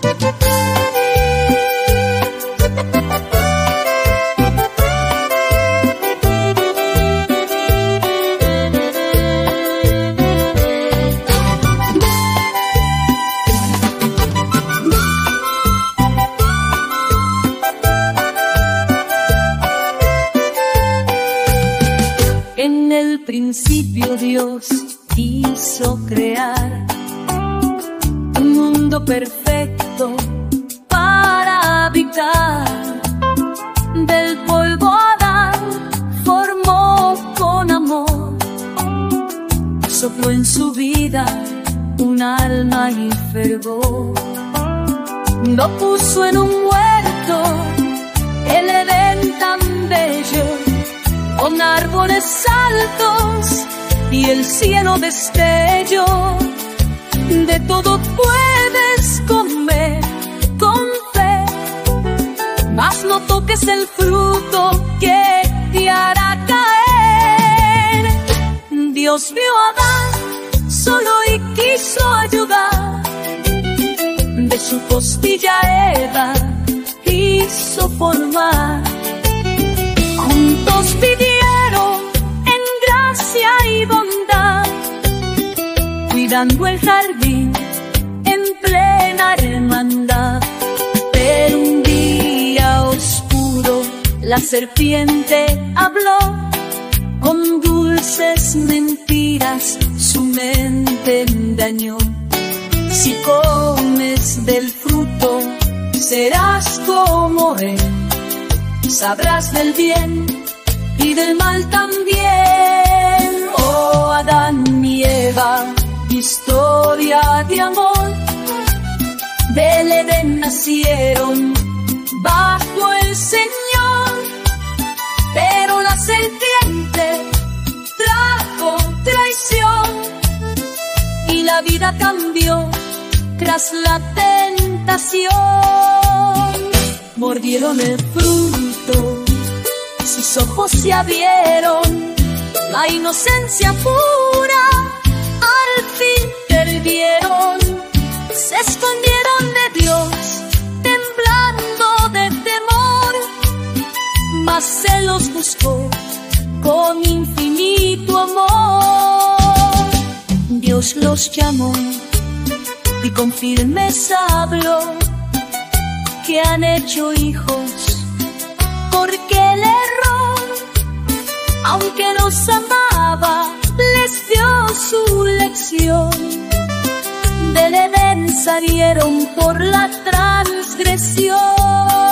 En el principio Dios quiso crear un mundo perfecto para habitar. Del polvo Adán formó con amor, sopló en su vida un alma y fervor. Lo puso en un huerto, el Edén tan bello, con árboles altos y el cielo destello. De todo puedes comer con fe, mas no toques el fruto que te hará caer. Dios vio a Adán solo y quiso ayudar, de su costilla Eva quiso formar. Juntos vivieron en gracia y bondad, cuidando el jardín en plena hermandad. Pero un día oscuro la serpiente habló, con dulces mentiras su mente engañó. Si comes del fruto serás como él, sabrás del bien y del mal también. Oh Adán y Eva, historia de amor, del Edén nacieron bajo el Señor. Pero la serpiente trajo traición y la vida cambió tras la tentación. Mordieron el fruto, sus ojos se abrieron, la inocencia pura al fin perdieron. Se escondieron de Dios, temblando de temor, mas Él los buscó con infinito amor. Dios los llamó y con firmeza habló, que han hecho hijos porque el error, aunque los amaba, les dio su lección. Del Edén salieron por la transgresión.